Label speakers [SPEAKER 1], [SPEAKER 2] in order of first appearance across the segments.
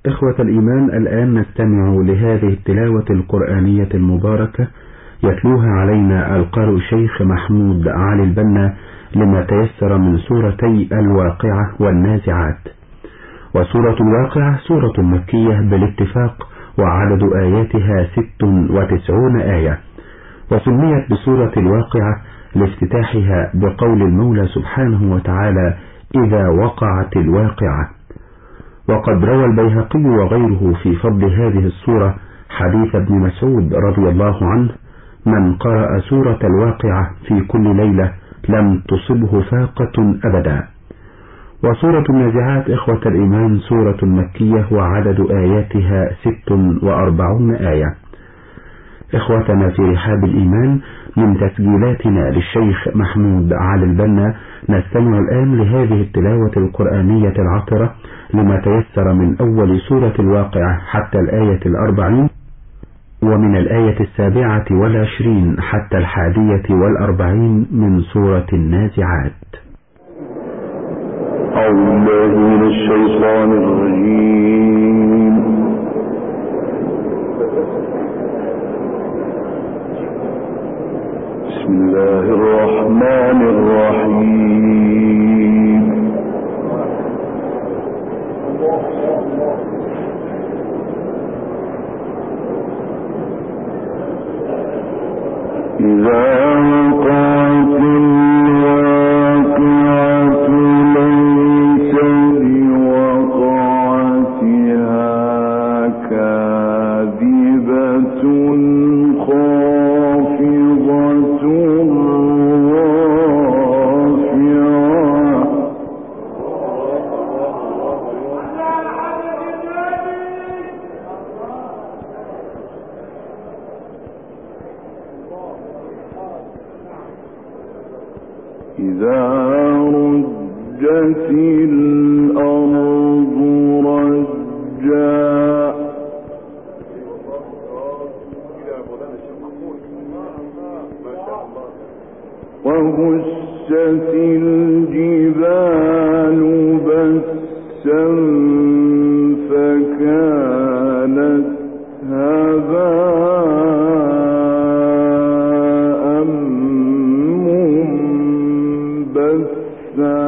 [SPEAKER 1] إخوة الإيمان، الآن نستمع لهذه التلاوة القرآنية المباركة يتلوها علينا القارئ الشيخ محمود علي البنا لما تيسر من سورتي الواقعة والنازعات. وسورة الواقعة سورة مكية بالاتفاق، وعدد آياتها 96 آية، وسميت بسورة الواقعة لافتتاحها بقول المولى سبحانه وتعالى: إذا وقعت الواقعة. وقد روى البيهقي وغيره في فضل هذه السورة حديث ابن مسعود رضي الله عنه: من قرأ سورة الواقعة في كل ليلة لم تصبه فاقة أبدا. وسورة النازعات إخوة الإيمان سورة مكية وعدد آياتها 46 آية. إخوتنا في رحاب الإيمان، من تسجيلاتنا للشيخ محمود علي البنا نستمع الآن لهذه التلاوة القرآنية العطرة لما تيسر من أول سورة الواقعة حتى الآية 40، ومن الآية 27 حتى 41 من سورة النازعات.
[SPEAKER 2] أعوذ بالله من الشيطان الرجيم. بسم الله الرحمن الرحيم. إذا وقعت الواقعة ليس لوقعتها كاذبة خافضة رافعة. إذا رجت الأرض رجا وبست الجبال بسا فكانت هباء منبثا.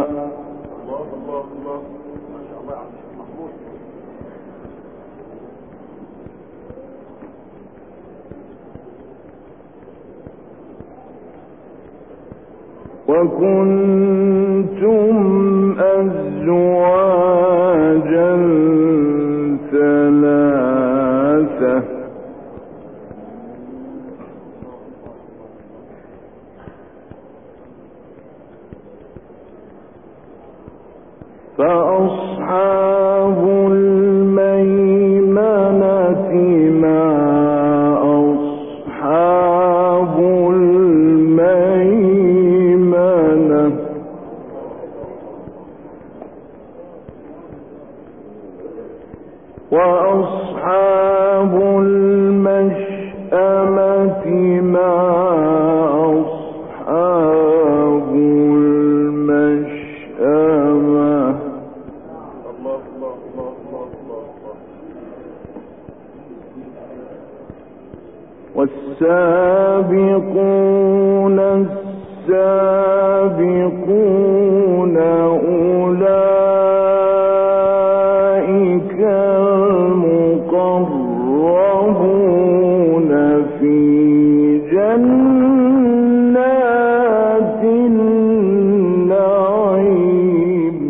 [SPEAKER 2] وكنتم أزواجا ثلاثة فأصحاب الميمنة ما أصحاب الميمنة. وأصحاب المشأمة ما أصحاب المشأمة. والسابقون السابقون أولئك المقربون في جنات النعيم.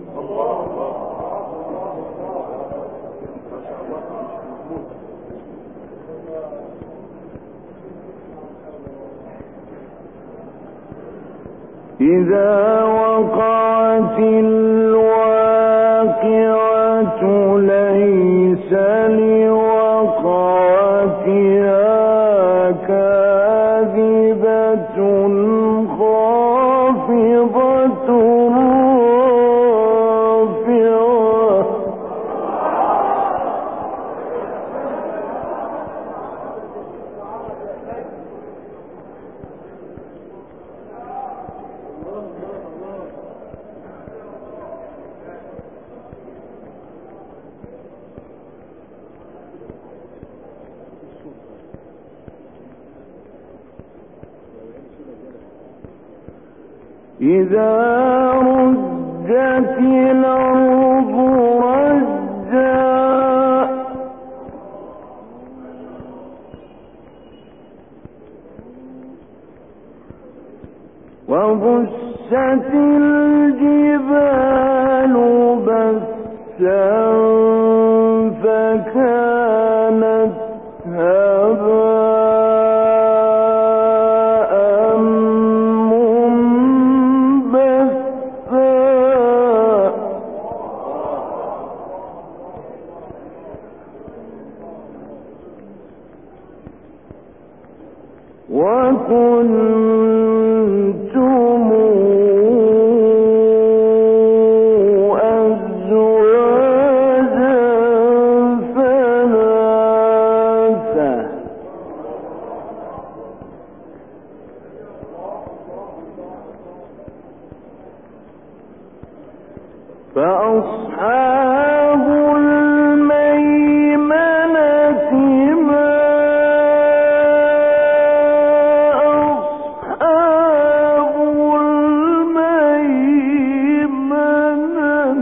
[SPEAKER 2] إذا وقعت الواقعة ليس لوقعتها كاذبة خافضة رافعة. إذا رجت الأرض رجا وبست الجبال بسا فكانت هباء منبثا وكنتم أزواجا ثلاثة فأصحاب الميمنة ما أصحاب الميمنة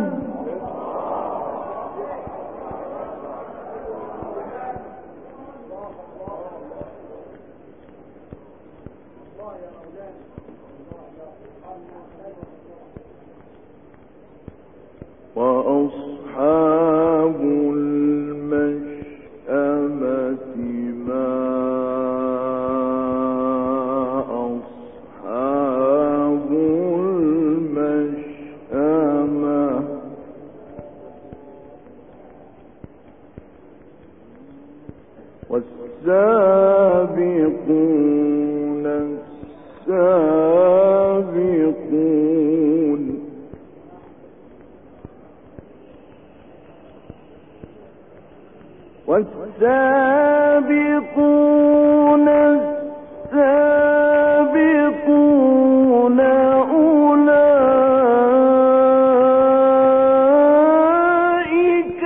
[SPEAKER 2] وأصحاب المشأمة ما أصحاب المشأمة والسابقون السابقون والسابقون السابقون أولئك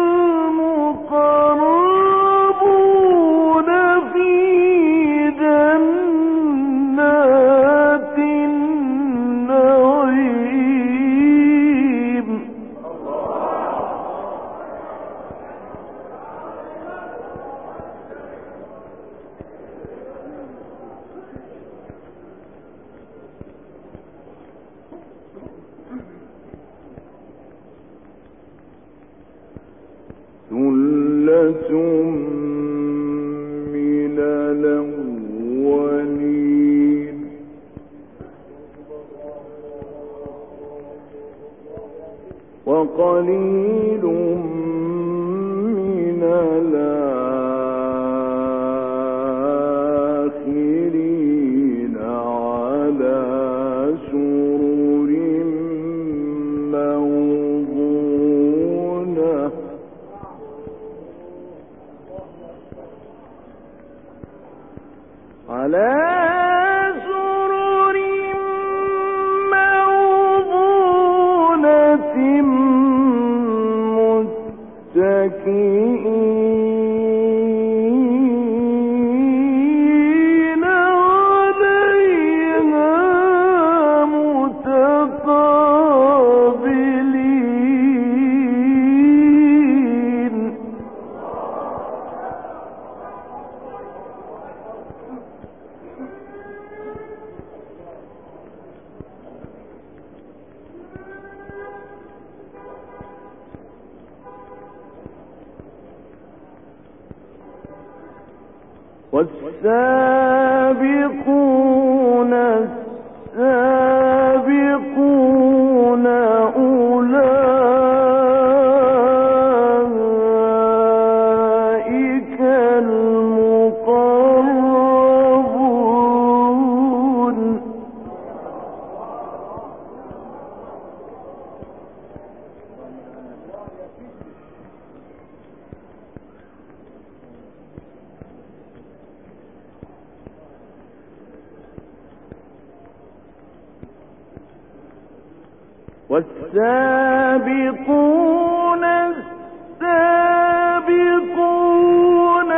[SPEAKER 2] المقربون في جنات النعيم ثلة من الأولين وقليل من الآخرين على سرر موضونة على سرر موضونة متكئين عليها متقابلين والسابقون السابقون أولئك المقربون والسابقون السابقون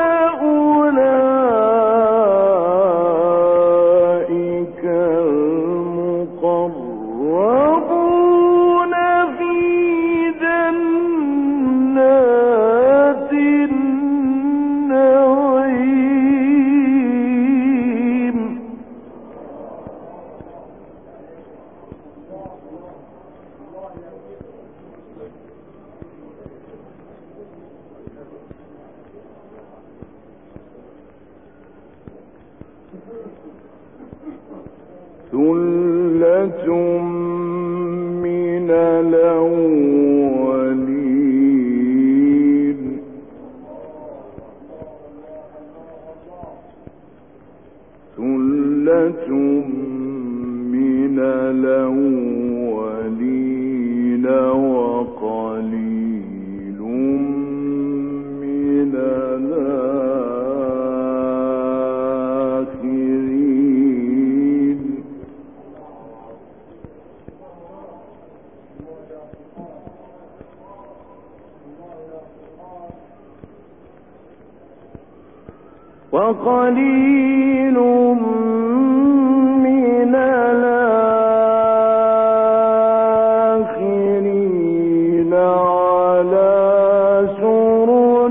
[SPEAKER 2] أولئك المقربون من الأولين ثلة من الأولين وقليل من الآخرين وقليل من الآخرين على سرر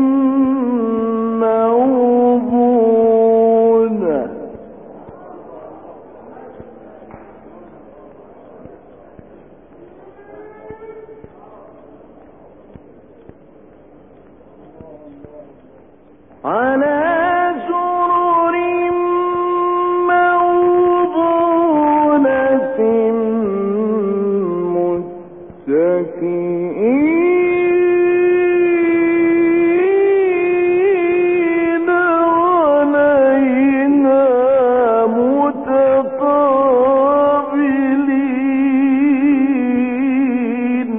[SPEAKER 2] موضونة على سرر موضونة متكئين عليها متقابلين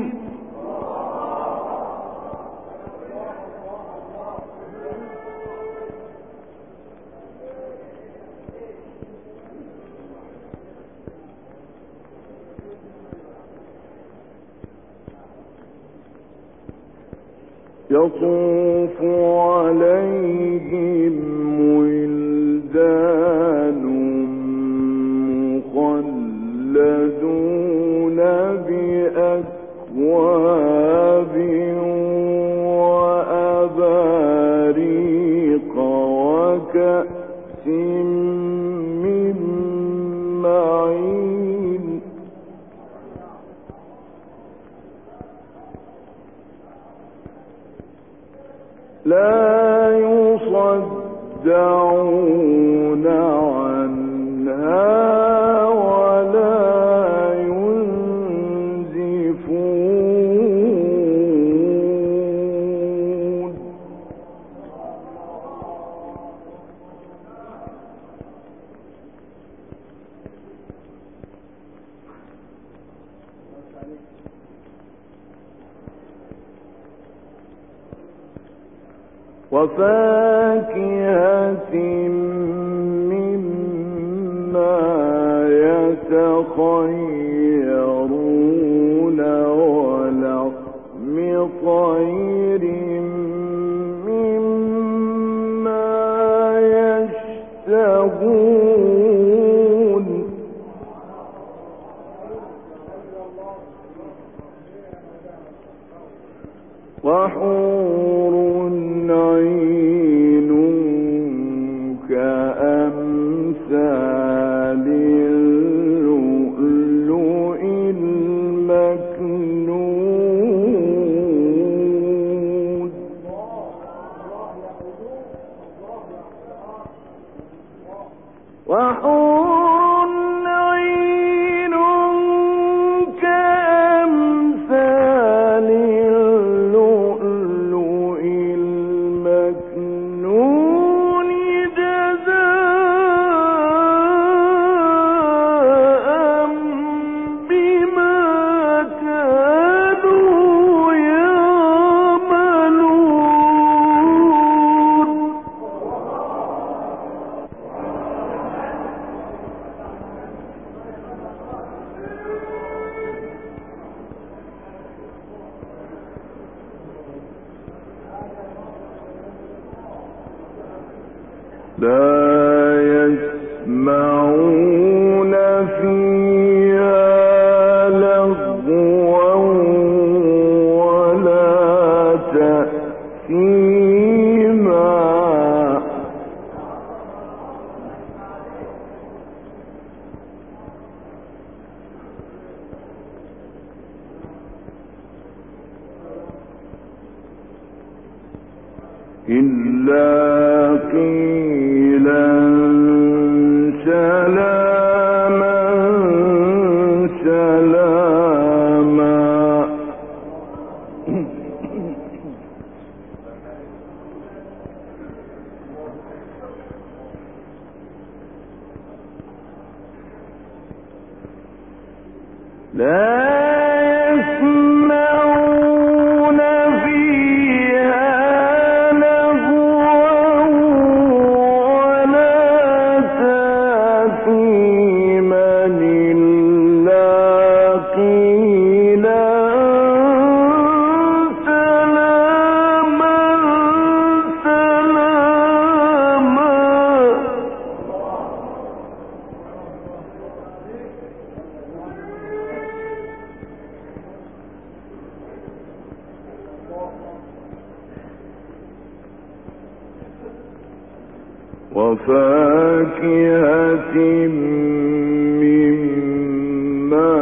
[SPEAKER 2] يطوف عليهم ولدان مخلدون بأكواب وأباريق وكأس من معين لا يصدعون عنها ولا ينزفون وفاكهة مما يتخيرون ولحم طير مما يشتهون وحور عين كأمثال اللؤلؤ المكنون وحور عين كأمثال اللؤلؤ المكنون جزاء بما كانوا يعملون لا يسمعون فيها لغوا ولا تأثيما إلا قيلا سلاما وفاكهة مما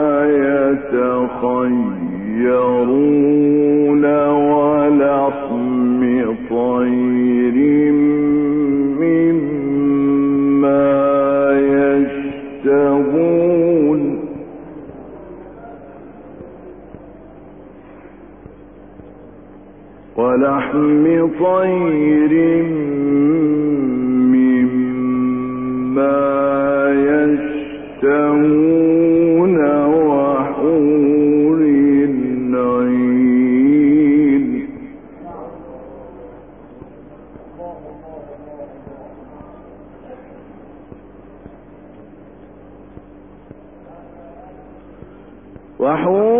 [SPEAKER 2] يتخيرون ولحم طير مما يشتهون ولحم طير يشتهون وحور العين وحور